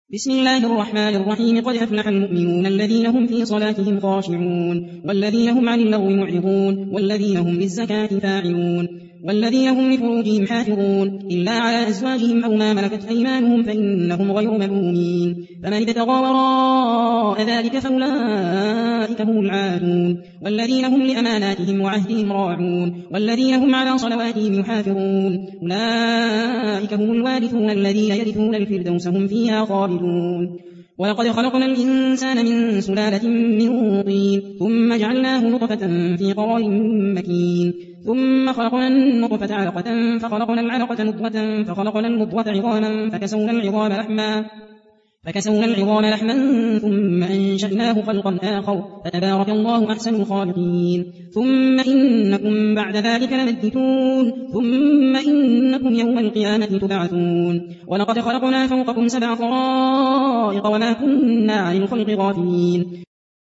بسم الله الرحمن الرحيم. قد أفلح المؤمنون الذين هم في صلاتهم خاشعون والذين هم عن اللغو معرضون والذين هم للزكاة فاعلون والذين هم لفروجهم حافظون إلا على أزواجهم أو ما ملكت أيمانهم فإنهم غير ملومين. فمن ابتغى وراء ذلك فأولئك هم العادون والذين هم لأماناتهم وعهدهم راعون والذين هم على صلواتهم يحافظون أولئك هم الوارثون الذين يرثون الفردوس هم فيها خالدون. ولقد خلقنا الإنسان من سلالة من طين ثم جعلناه نطفة في قرار مكين ثم خلقنا النطفة علقة فخلقنا العلقة مضغة فخلقنا المضغة عظاما فكسونا العظام لحما ثم أنشأناه خلقا آخر فتبارك الله أحسن الخالقين. ثم إنكم بعد ذلك لميتون ثم إنكم يوم القيامة تبعثون. ولقد خلقنا فوقكم 7 طرائق وما كنا عن الخلق غافلين.